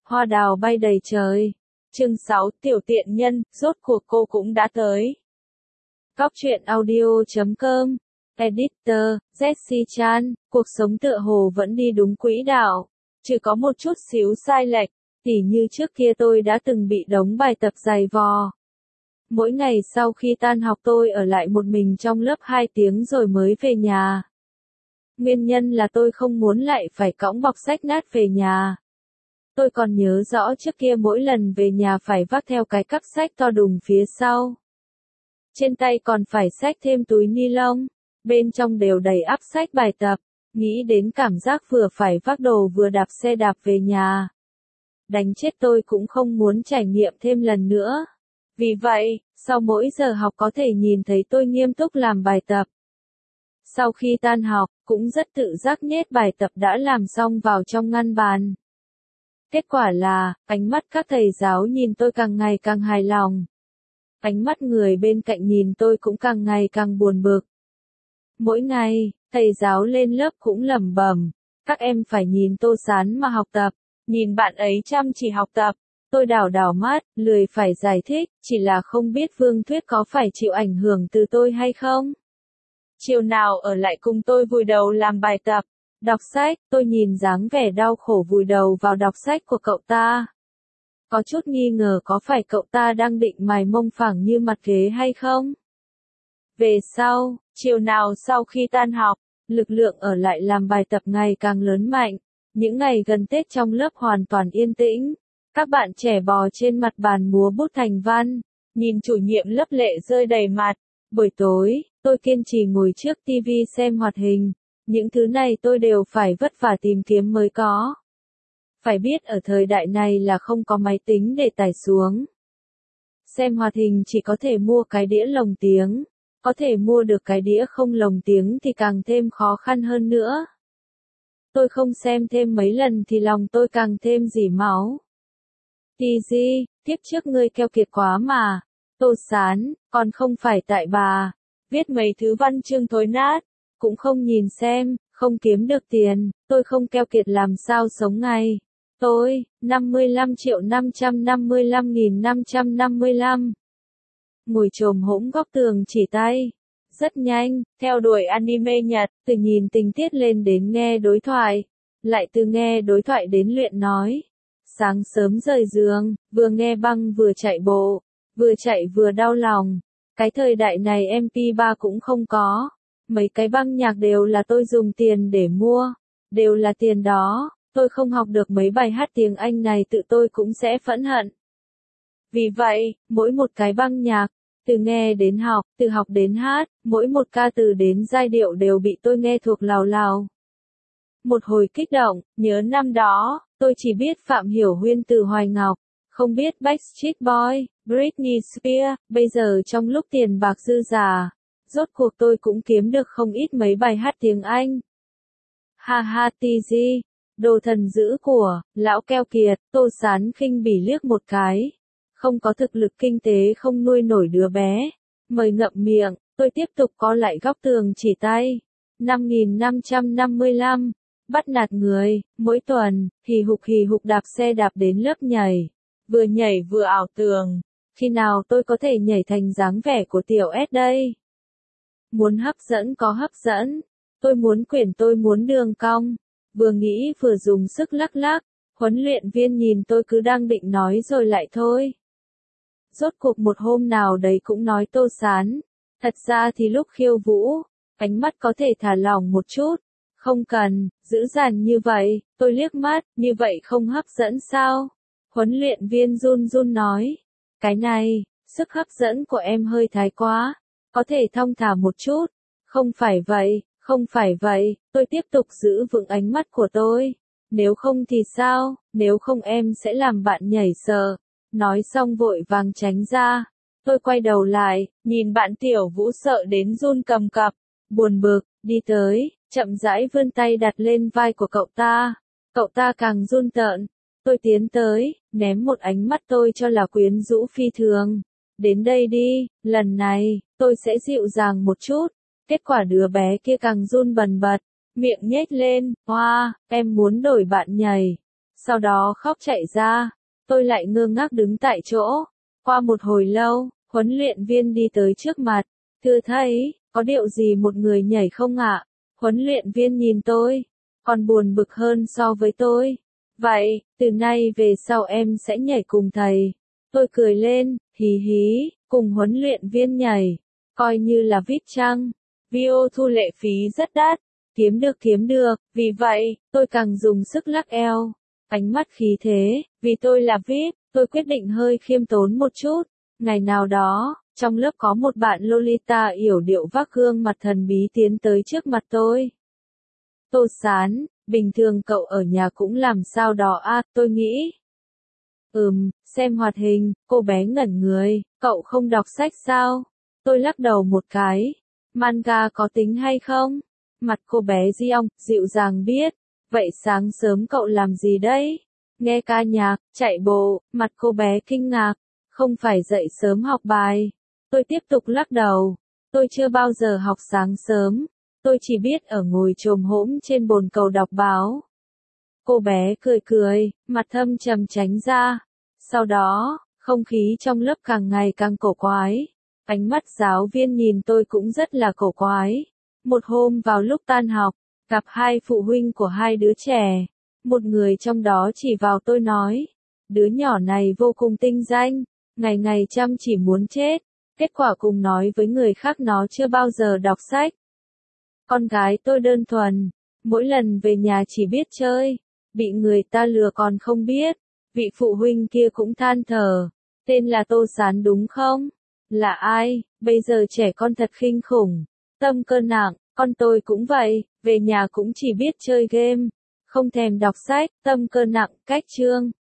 Hoa đào bay đầy trời. Chương 6, tiểu tiện nhân, rốt cuộc cô cũng đã tới. Góc truyện audio.com. Editor, Jessie Chan, cuộc sống tựa hồ vẫn đi đúng quỹ đạo. Chỉ có một chút xíu sai lệch, tỉ như trước kia tôi đã từng bị đống bài tập dày vò. Mỗi ngày sau khi tan học tôi ở lại một mình trong lớp 2 tiếng rồi mới về nhà. Nguyên nhân là tôi không muốn lại phải cõng bọc sách nát về nhà. Tôi còn nhớ rõ trước kia mỗi lần về nhà phải vác theo cái cặp sách to đùng phía sau. Trên tay còn phải xách thêm túi ni lông, bên trong đều đầy ắp sách bài tập, nghĩ đến cảm giác vừa phải vác đồ vừa đạp xe đạp về nhà. Đánh chết tôi cũng không muốn trải nghiệm thêm lần nữa. Vì vậy, sau mỗi giờ học có thể nhìn thấy tôi nghiêm túc làm bài tập. Sau khi tan học, cũng rất tự giác nhét bài tập đã làm xong vào trong ngăn bàn. Kết quả là, ánh mắt các thầy giáo nhìn tôi càng ngày càng hài lòng. Ánh mắt người bên cạnh nhìn tôi cũng càng ngày càng buồn bực. Mỗi ngày, thầy giáo lên lớp cũng lẩm bẩm, các em phải nhìn Tô Sán mà học tập, nhìn bạn ấy chăm chỉ học tập. Tôi đảo đảo mắt, lười phải giải thích, chỉ là không biết Vương Thuyết có phải chịu ảnh hưởng từ tôi hay không. Chiều nào ở lại cùng tôi vùi đầu làm bài tập, đọc sách, tôi nhìn dáng vẻ đau khổ vùi đầu vào đọc sách của cậu ta. Có chút nghi ngờ có phải cậu ta đang định mài mông phẳng như mặt ghế hay không? Về sau, chiều nào sau khi tan học, lực lượng ở lại làm bài tập ngày càng lớn mạnh. Những ngày gần Tết trong lớp hoàn toàn yên tĩnh. Các bạn trẻ bò trên mặt bàn múa bút thành văn, nhìn chủ nhiệm lớp lệ rơi đầy mặt. Buổi tối, tôi kiên trì ngồi trước TV xem hoạt hình. Những thứ này tôi đều phải vất vả tìm kiếm mới có. Phải biết ở thời đại này là không có máy tính để tải xuống. Xem hoạt hình chỉ có thể mua cái đĩa lồng tiếng. Có thể mua được cái đĩa không lồng tiếng thì càng thêm khó khăn hơn nữa. Tôi không xem thêm mấy lần thì lòng tôi càng thêm rỉ máu. TG, tiếp trước ngươi keo kiệt quá mà. Tô Sán, còn không phải tại bà. Viết mấy thứ văn chương thối nát. Cũng không nhìn xem, không kiếm được tiền. Tôi không keo kiệt làm sao sống ngày. Tôi, 55.555.555. Ngồi chồm hỗn góc tường chỉ tay. Rất nhanh, theo đuổi anime Nhật, từ nhìn tình tiết lên đến nghe đối thoại. Lại từ nghe đối thoại đến luyện nói. Sáng sớm rời giường, vừa nghe băng vừa chạy bộ, vừa chạy vừa đau lòng. Cái thời đại này MP3 cũng không có. Mấy cái băng nhạc đều là tôi dùng tiền để mua. Đều là tiền đó, tôi không học được mấy bài hát tiếng Anh này tự tôi cũng sẽ phẫn hận. Vì vậy, mỗi một cái băng nhạc, từ nghe đến học, từ học đến hát, mỗi một ca từ đến giai điệu đều bị tôi nghe thuộc lào lào. Một hồi kích động, nhớ năm đó, tôi chỉ biết Phạm Hiểu Huyên từ Hoài Ngọc, không biết Backstreet Boys, Britney Spears, bây giờ trong lúc tiền bạc dư giả, rốt cuộc tôi cũng kiếm được không ít mấy bài hát tiếng Anh. Ha ha TG, đồ thần dữ của, lão keo kiệt, Tô Sán khinh bỉ liếc một cái. Không có thực lực kinh tế không nuôi nổi đứa bé. Mời ngậm miệng, tôi tiếp tục co lại góc tường chỉ tay. 5.555. Bắt nạt người, mỗi tuần, hì hục đạp xe đạp đến lớp nhảy. Vừa nhảy vừa ảo tường. Khi nào tôi có thể nhảy thành dáng vẻ của tiểu S đây? Muốn hấp dẫn có hấp dẫn. Tôi muốn quyển tôi muốn đường cong. Vừa nghĩ vừa dùng sức lắc lắc. Huấn luyện viên nhìn tôi cứ đang định nói rồi lại thôi. Rốt cuộc một hôm nào đấy cũng nói Tô Sán. Thật ra thì lúc khiêu vũ, ánh mắt có thể thả lỏng một chút. Không cần, dữ dằn như vậy, tôi liếc mắt, như vậy không hấp dẫn sao? Huấn luyện viên run run nói. Cái này, sức hấp dẫn của em hơi thái quá. Có thể thong thả một chút. Không phải vậy, không phải vậy, tôi tiếp tục giữ vững ánh mắt của tôi. Nếu không thì sao, nếu không em sẽ làm bạn nhảy sợ. Nói xong vội vàng tránh ra. Tôi quay đầu lại, nhìn bạn tiểu vũ sợ đến run cầm cập. Buồn bực, đi tới, chậm rãi vươn tay đặt lên vai của cậu ta. Cậu ta càng run tợn. Tôi tiến tới, ném một ánh mắt tôi cho là quyến rũ phi thường. Đến đây đi, lần này, tôi sẽ dịu dàng một chút. Kết quả đứa bé kia càng run bần bật, miệng nhếch lên, hoa, em muốn đổi bạn nhảy. sau đó khóc chạy ra. Tôi lại ngơ ngác đứng tại chỗ. Qua một hồi lâu, huấn luyện viên đi tới trước mặt. Thưa thầy, có điệu gì một người nhảy không ạ? Huấn luyện viên nhìn tôi, còn buồn bực hơn so với tôi. Vậy, từ nay về sau em sẽ nhảy cùng thầy. Tôi cười lên, hí hí, cùng huấn luyện viên nhảy. Coi như là VIP chăng? Video thu lệ phí rất đắt. Kiếm được, vì vậy, tôi càng dùng sức lắc eo. Ánh mắt khí thế, vì tôi là VIP, tôi quyết định hơi khiêm tốn một chút. Ngày nào đó, trong lớp có một bạn Lolita yểu điệu vác gương mặt thần bí tiến tới trước mặt tôi. Tô Sán, bình thường cậu ở nhà cũng làm sao đó à, tôi nghĩ. Xem hoạt hình, cô bé ngẩn người, cậu không đọc sách sao? Tôi lắc đầu một cái. Manga có tính hay không? Mặt cô bé Giong, dịu dàng biết. Vậy sáng sớm cậu làm gì đấy? Nghe ca nhạc, chạy bộ, mặt cô bé kinh ngạc. Không phải dậy sớm học bài. Tôi tiếp tục lắc đầu. Tôi chưa bao giờ học sáng sớm. Tôi chỉ biết ở ngồi chồm hổm trên bồn cầu đọc báo. Cô bé cười cười, mặt thâm trầm tránh ra. Sau đó, không khí trong lớp càng ngày càng cổ quái. Ánh mắt giáo viên nhìn tôi cũng rất là cổ quái. Một hôm vào lúc tan học, gặp hai phụ huynh của hai đứa trẻ. Một người trong đó chỉ vào tôi nói, đứa nhỏ này vô cùng tinh danh, ngày ngày chăm chỉ muốn chết. Kết quả cùng nói với người khác nó chưa bao giờ đọc sách. Con gái tôi đơn thuần, mỗi lần về nhà chỉ biết chơi, bị người ta lừa còn không biết. Vị phụ huynh kia cũng than thở, tên là Tô Sán đúng không? Là ai? Bây giờ trẻ con thật kinh khủng, tâm cơ nặng, con tôi cũng vậy, về nhà cũng chỉ biết chơi game, không thèm đọc sách, tâm cơ nặng, cách chương.